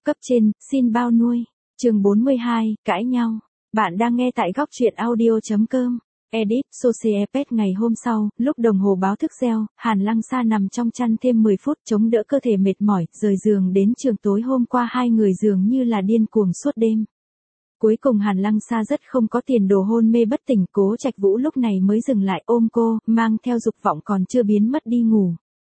Cấp trên, xin bao nuôi. Chương 42, cãi nhau. Bạn đang nghe tại góc truyện audio.com. Edit, Sociepet ngày hôm sau, lúc đồng hồ báo thức reo, Hàn Lăng Sa nằm trong chăn thêm 10 phút chống đỡ cơ thể mệt mỏi, rời giường đến trường tối hôm qua hai người dường như là điên cuồng suốt đêm. Cuối cùng Hàn Lăng Sa rất không có tiền đồ hôn mê bất tỉnh, Cố Trạch Vũ lúc này mới dừng lại ôm cô, mang theo dục vọng còn chưa biến mất đi ngủ.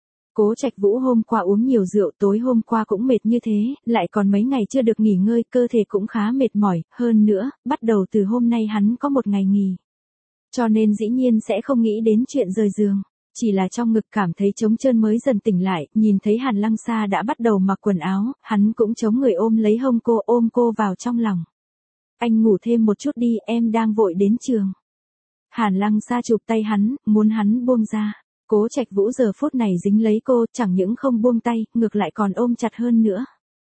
Cố Trạch Vũ hôm qua uống nhiều rượu, tối hôm qua cũng mệt như thế, lại còn mấy ngày chưa được nghỉ ngơi, cơ thể cũng khá mệt mỏi, hơn nữa, bắt đầu từ hôm nay hắn có một ngày nghỉ. Cho nên dĩ nhiên sẽ không nghĩ đến chuyện rời giường. Chỉ là trong ngực cảm thấy trống trơn mới dần tỉnh lại, nhìn thấy Hàn Lăng Sa đã bắt đầu mặc quần áo, hắn cũng chống người ôm lấy hông cô, ôm cô vào trong lòng. Anh ngủ thêm một chút đi, em đang vội đến trường. Hàn Lăng Sa chụp tay hắn, muốn hắn buông ra. Cố Trạch Vũ giờ phút này dính lấy cô, chẳng những không buông tay, ngược lại còn ôm chặt hơn nữa.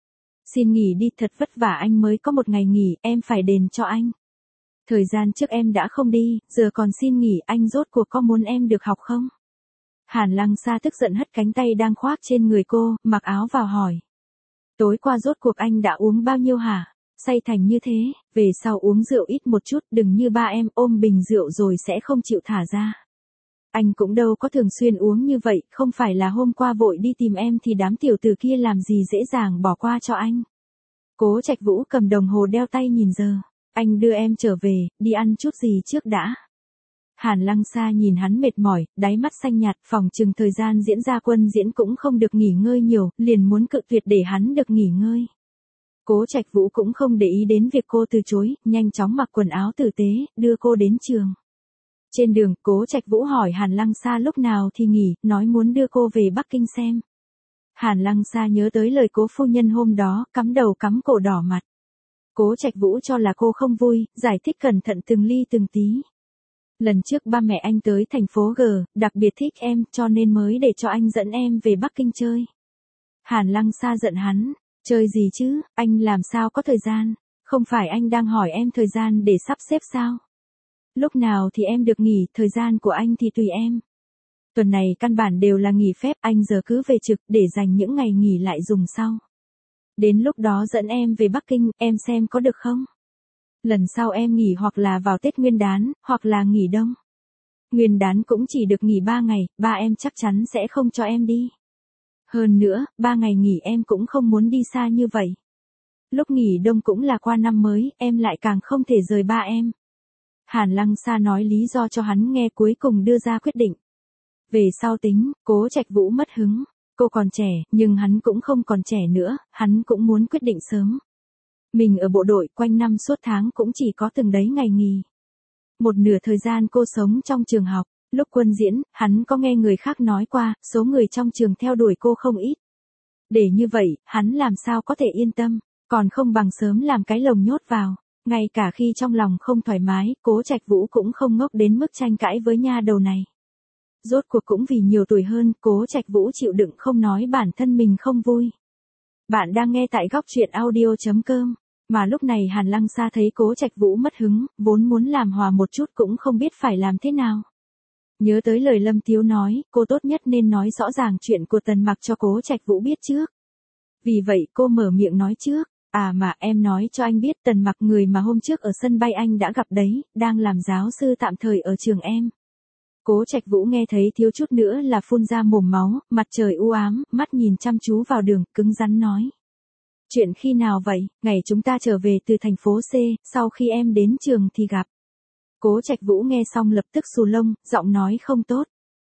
Xin nghỉ đi, thật vất vả anh mới có một ngày nghỉ, em phải đền cho anh. Thời gian trước em đã không đi, giờ còn xin nghỉ, anh rốt cuộc có muốn em được học không? Hàn Lăng Sa tức giận hất cánh tay đang khoác trên người cô, mặc áo vào hỏi. Tối qua rốt cuộc anh đã uống bao nhiêu hả? Say thành như thế, về sau uống rượu ít một chút, đừng như ba em ôm bình rượu rồi sẽ không chịu thả ra. Anh cũng đâu có thường xuyên uống như vậy, không phải là hôm qua vội đi tìm em thì đám tiểu tử kia làm gì dễ dàng bỏ qua cho anh. Cố Trạch Vũ cầm đồng hồ đeo tay nhìn giờ. Anh đưa em trở về, đi ăn chút gì trước đã. Hàn Lăng Sa nhìn hắn mệt mỏi, đáy mắt xanh nhạt, phòng chừng thời gian diễn ra quân diễn cũng không được nghỉ ngơi nhiều, liền muốn cự tuyệt để hắn được nghỉ ngơi. Cố Trạch Vũ cũng không để ý đến việc cô từ chối, nhanh chóng mặc quần áo tử tế, đưa cô đến trường. Trên đường, Cố Trạch Vũ hỏi Hàn Lăng Sa lúc nào thì nghỉ, nói muốn đưa cô về Bắc Kinh xem. Hàn Lăng Sa nhớ tới lời Cố phu nhân hôm đó, cắm đầu cắm cổ đỏ mặt. Cố Trạch Vũ cho là cô không vui, giải thích cẩn thận từng ly từng tí. Lần trước ba mẹ anh tới thành phố G, đặc biệt thích em, cho nên mới để cho anh dẫn em về Bắc Kinh chơi. Hàn Lăng Sa giận hắn, chơi gì chứ, anh làm sao có thời gian, không phải anh đang hỏi em thời gian để sắp xếp sao? Lúc nào thì em được nghỉ, thời gian của anh thì tùy em. Tuần này căn bản đều là nghỉ phép, anh giờ cứ về trực để dành những ngày nghỉ lại dùng sau. Đến lúc đó dẫn em về Bắc Kinh, em xem có được không? Lần sau em nghỉ hoặc là vào Tết Nguyên đán, hoặc là nghỉ đông. Nguyên đán cũng chỉ được nghỉ 3 ngày, ba em chắc chắn sẽ không cho em đi. Hơn nữa, 3 ngày nghỉ em cũng không muốn đi xa như vậy. Lúc nghỉ đông cũng là qua năm mới, em lại càng không thể rời ba em. Hàn Lăng Sa nói lý do cho hắn nghe, cuối cùng đưa ra quyết định. Về sau tính, Cố Trạch Vũ mất hứng. Cô còn trẻ, nhưng hắn cũng không còn trẻ nữa, hắn cũng muốn quyết định sớm. Mình ở bộ đội, quanh năm suốt tháng cũng chỉ có từng đấy ngày nghỉ. Một nửa thời gian cô sống trong trường học, lúc quân diễn, hắn có nghe người khác nói qua, số người trong trường theo đuổi cô không ít. Để như vậy, hắn làm sao có thể yên tâm, còn không bằng sớm làm cái lồng nhốt vào. Ngay cả khi trong lòng không thoải mái, Cố Trạch Vũ cũng không ngốc đến mức tranh cãi với nha đầu này. Rốt cuộc cũng vì nhiều tuổi hơn, Cố Trạch Vũ chịu đựng không nói bản thân mình không vui. Bạn đang nghe tại góc truyện audio.com. Mà lúc này Hàn Lăng Sa thấy Cố Trạch Vũ mất hứng, vốn muốn làm hòa một chút cũng không biết phải làm thế nào. Nhớ tới lời Lâm Tiếu nói, cô tốt nhất nên nói rõ ràng chuyện của Tần Mặc cho Cố Trạch Vũ biết trước. Vì vậy cô mở miệng nói trước. À mà em nói cho anh biết Tần Mặc, người mà hôm trước ở sân bay anh đã gặp đấy, đang làm giáo sư tạm thời ở trường em. Cố Trạch Vũ nghe thấy thiếu chút nữa là phun ra mồm máu, mặt trời u ám, mắt nhìn chăm chú vào đường, cứng rắn nói. Chuyện khi nào vậy? Ngày chúng ta trở về từ thành phố C, sau khi em đến trường thì gặp. Cố Trạch Vũ nghe xong lập tức xù lông, giọng nói không tốt.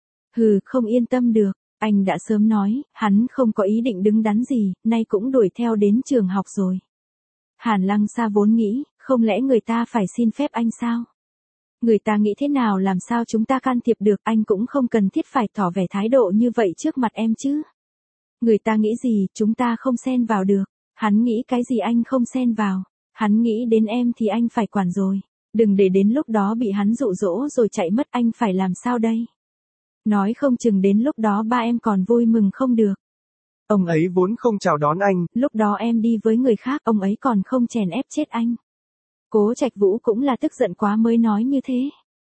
Hừ, không yên tâm được, anh đã sớm nói, hắn không có ý định đứng đắn gì, nay cũng đuổi theo đến trường học rồi. Hàn Lăng Sa vốn nghĩ, không lẽ người ta phải xin phép anh sao? Người ta nghĩ thế nào làm sao chúng ta can thiệp được, anh cũng không cần thiết phải tỏ vẻ thái độ như vậy trước mặt em chứ. Người ta nghĩ gì, chúng ta không xen vào được. Hắn nghĩ cái gì anh không xen vào. Hắn nghĩ đến em thì anh phải quản rồi. Đừng để đến lúc đó bị hắn dụ dỗ rồi chạy mất, anh phải làm sao đây? Nói không chừng đến lúc đó ba em còn vui mừng không được. Ông ấy vốn không chào đón anh. Lúc đó em đi với người khác, ông ấy còn không chèn ép chết anh. Cố Trạch Vũ cũng là tức giận quá mới nói như thế.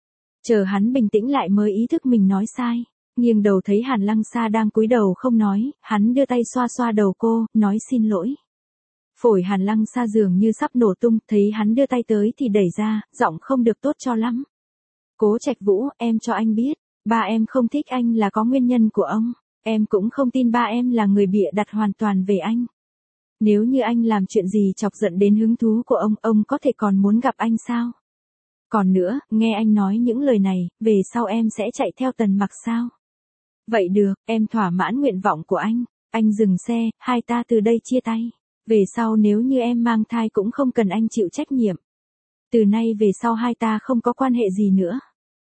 Chờ hắn bình tĩnh lại mới ý thức mình nói sai. Nghiêng đầu thấy Hàn Lăng Sa đang cúi đầu không nói, hắn đưa tay xoa xoa đầu cô, nói xin lỗi. Phổi Hàn Lăng Sa dường như sắp nổ tung, thấy hắn đưa tay tới thì đẩy ra, giọng không được tốt cho lắm. Cố Trạch Vũ, em cho anh biết, ba em không thích anh là có nguyên nhân của ông. Em cũng không tin ba em là người bịa đặt hoàn toàn về anh. Nếu như anh làm chuyện gì chọc giận đến hứng thú của ông có thể còn muốn gặp anh sao? Còn nữa, nghe anh nói những lời này, về sau em sẽ chạy theo Tần Mặc sao? Vậy được, em thỏa mãn nguyện vọng của anh dừng xe, hai ta từ đây chia tay. Về sau nếu như em mang thai cũng không cần anh chịu trách nhiệm. Từ nay về sau hai ta không có quan hệ gì nữa.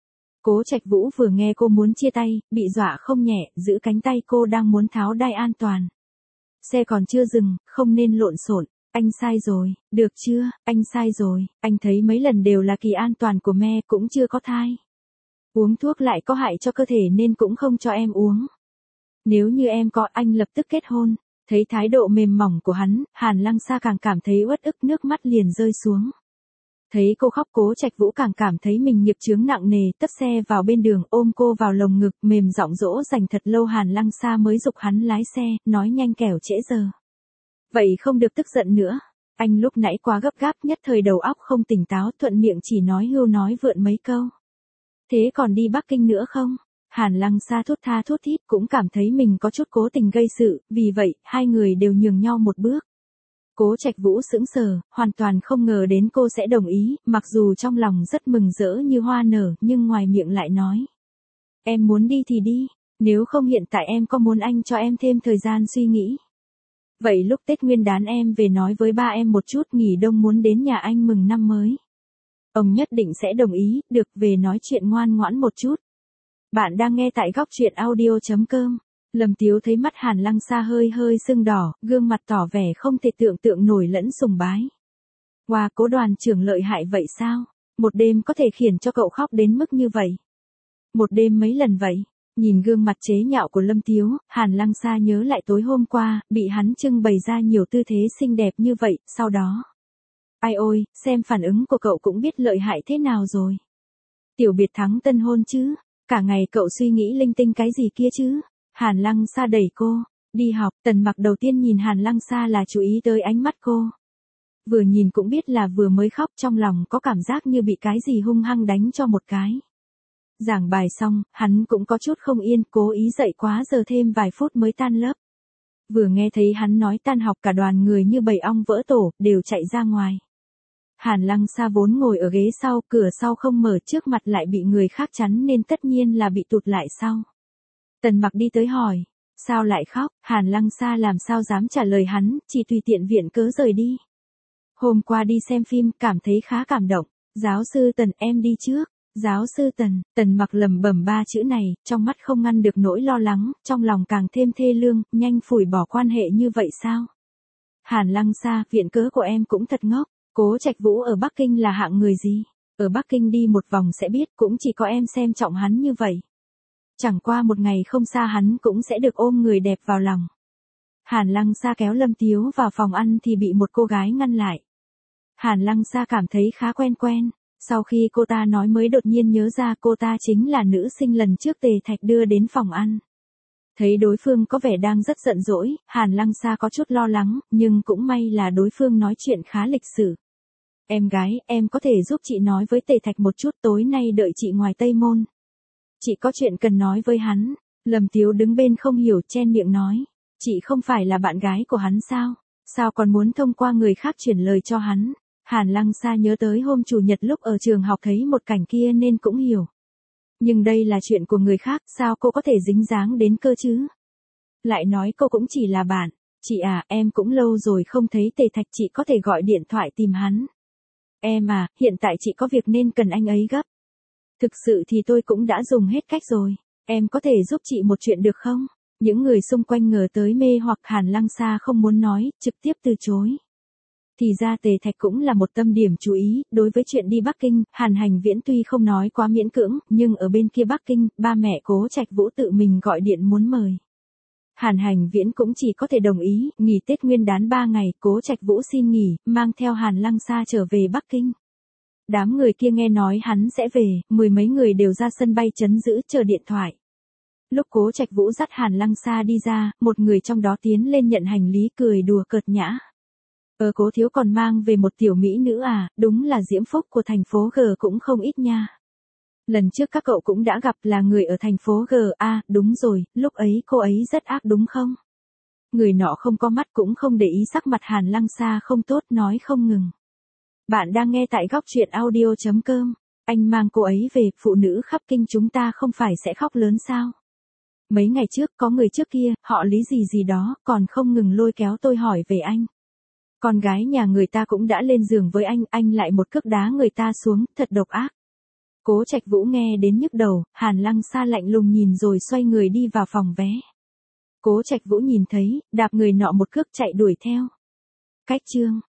Cố Trạch Vũ vừa nghe cô muốn chia tay, bị dọa không nhẹ, giữ cánh tay cô đang muốn tháo đai an toàn. Xe còn chưa dừng, không nên lộn xộn. Anh sai rồi, được chưa, anh sai rồi, anh thấy mấy lần đều là kỳ an toàn của me cũng chưa có thai. Uống thuốc lại có hại cho cơ thể nên cũng không cho em uống. Nếu như em có anh lập tức kết hôn. Thấy thái độ mềm mỏng của hắn, Hàn Lăng Sa càng cảm thấy uất ức, nước mắt liền rơi xuống. Thấy cô khóc, Cố Trạch Vũ càng cảm thấy mình nghiệp chướng nặng nề, tấp xe vào bên đường, ôm cô vào lồng ngực, mềm giọng dỗ dành thật lâu. Hàn Lăng Sa mới giục hắn lái xe, nói nhanh kẻo trễ giờ. Vậy không được tức giận nữa. Anh lúc nãy quá gấp gáp, nhất thời đầu óc không tỉnh táo, thuận miệng chỉ nói hưu nói vượn mấy câu. Thế còn đi Bắc Kinh nữa không? Hàn Lăng Sa thốt tha thốt thít, cũng cảm thấy mình có chút cố tình gây sự, vì vậy, hai người đều nhường nhau một bước. Cố Trạch Vũ sững sờ, hoàn toàn không ngờ đến cô sẽ đồng ý, mặc dù trong lòng rất mừng rỡ như hoa nở, nhưng ngoài miệng lại nói. Em muốn đi thì đi, nếu không hiện tại em có muốn anh cho em thêm thời gian suy nghĩ. Vậy lúc Tết Nguyên đán em về nói với ba em một chút, nghỉ đông muốn đến nhà anh mừng năm mới. Ông nhất định sẽ đồng ý, được, về nói chuyện ngoan ngoãn một chút. Bạn đang nghe tại góc truyện audio.com. Lâm Tiếu thấy mắt Hàn Lăng Sa hơi hơi sưng đỏ, gương mặt tỏ vẻ không thể tưởng tượng nổi lẫn sùng bái. Wow, Cố đoàn trưởng lợi hại vậy sao? Một đêm có thể khiến cho cậu khóc đến mức như vậy? Một đêm mấy lần vậy? Nhìn gương mặt chế nhạo của Lâm Tiếu, Hàn Lăng Sa nhớ lại tối hôm qua, bị hắn trưng bày ra nhiều tư thế xinh đẹp như vậy, sau đó. Ai ôi, xem phản ứng của cậu cũng biết lợi hại thế nào rồi. Tiểu biệt thắng tân hôn chứ? Cả ngày cậu suy nghĩ linh tinh cái gì kia chứ? Hàn Lăng Sa đẩy cô. Đi học, Tần Mặc đầu tiên nhìn Hàn Lăng Sa là chú ý tới ánh mắt cô. Vừa nhìn cũng biết là vừa mới khóc, trong lòng có cảm giác như bị cái gì hung hăng đánh cho một cái. Giảng bài xong, hắn cũng có chút không yên, cố ý dậy quá giờ thêm vài phút mới tan lớp. Vừa nghe thấy hắn nói tan học, cả đoàn người như bầy ong vỡ tổ, đều chạy ra ngoài. Hàn Lăng Sa vốn ngồi ở ghế sau, cửa sau không mở, trước mặt lại bị người khác chắn nên tất nhiên là bị tụt lại sau. Tần Mặc đi tới hỏi, sao lại khóc? Hàn Lăng Sa làm sao dám trả lời hắn, chỉ tùy tiện viện cớ rời đi. Hôm qua đi xem phim, cảm thấy khá cảm động. Giáo sư Tần, em đi trước. Giáo sư Tần, Tần Mặc lẩm bẩm ba chữ này, trong mắt không ngăn được nỗi lo lắng, trong lòng càng thêm thê lương, nhanh phủi bỏ quan hệ như vậy sao? Hàn Lăng Sa, viện cớ của em cũng thật ngốc. Cố Trạch Vũ ở Bắc Kinh là hạng người gì? Ở Bắc Kinh đi một vòng sẽ biết, cũng chỉ có em xem trọng hắn như vậy. Chẳng qua một ngày không xa hắn cũng sẽ được ôm người đẹp vào lòng. Hàn Lăng Sa kéo Lâm Tiếu vào phòng ăn thì bị một cô gái ngăn lại. Hàn Lăng Sa cảm thấy khá quen quen. Sau khi cô ta nói mới đột nhiên nhớ ra cô ta chính là nữ sinh lần trước Tề Thạch đưa đến phòng ăn. Thấy đối phương có vẻ đang rất giận dỗi, Hàn Lăng Sa có chút lo lắng, nhưng cũng may là đối phương nói chuyện khá lịch sự. Em gái, em có thể giúp chị nói với Tề Thạch một chút, tối nay đợi chị ngoài Tây Môn. Chị có chuyện cần nói với hắn. Lâm Tiếu đứng bên không hiểu, chen miệng nói. Chị không phải là bạn gái của hắn sao? Sao còn muốn thông qua người khác chuyển lời cho hắn? Hàn Lăng Sa nhớ tới hôm chủ nhật lúc ở trường học thấy một cảnh kia nên cũng hiểu. Nhưng đây là chuyện của người khác, sao cô có thể dính dáng đến cơ chứ? Lại nói cô cũng chỉ là bạn. Chị à, em cũng lâu rồi không thấy Tề Thạch, chị có thể gọi điện thoại tìm hắn. Em à, hiện tại chị có việc nên cần anh ấy gấp. Thực sự thì tôi cũng đã dùng hết cách rồi. Em có thể giúp chị một chuyện được không? Những người xung quanh ngờ tới mê hoặc, Hàn Lăng Sa không muốn nói, trực tiếp từ chối. Thì ra Tề Thạch cũng là một tâm điểm chú ý, đối với chuyện đi Bắc Kinh, Hàn Hành Viễn tuy không nói quá miễn cưỡng, nhưng ở bên kia Bắc Kinh, ba mẹ Cố Trạch Vũ tự mình gọi điện muốn mời. Hàn Hành Viễn cũng chỉ có thể đồng ý, nghỉ Tết Nguyên đán 3 ngày, Cố Trạch Vũ xin nghỉ, mang theo Hàn Lăng Sa trở về Bắc Kinh. Đám người kia nghe nói hắn sẽ về, mười mấy người đều ra sân bay trấn giữ chờ điện thoại. Lúc Cố Trạch Vũ dắt Hàn Lăng Sa đi ra, một người trong đó tiến lên nhận hành lý, cười đùa cợt nhã. Cố thiếu còn mang về một tiểu mỹ nữ à, đúng là diễm phúc của thành phố G cũng không ít nha. Lần trước các cậu cũng đã gặp là người ở thành phố G à, đúng rồi, lúc ấy cô ấy rất ác đúng không? Người nọ không có mắt cũng không để ý sắc mặt Hàn Lăng Sa không tốt nói không ngừng. Bạn đang nghe tại góc truyện audio.com. Anh mang cô ấy về, phụ nữ khắp kinh chúng ta không phải sẽ khóc lớn sao? Mấy ngày trước có người trước kia, họ lý gì đó, còn không ngừng lôi kéo tôi hỏi về anh. Con gái nhà người ta cũng đã lên giường với anh lại một cước đá người ta xuống, thật độc ác. Cố Trạch Vũ nghe đến nhức đầu, Hàn Lăng Sa lạnh lùng nhìn rồi xoay người đi vào phòng vé. Cố Trạch Vũ nhìn thấy, đạp người nọ một cước chạy đuổi theo. Cách chương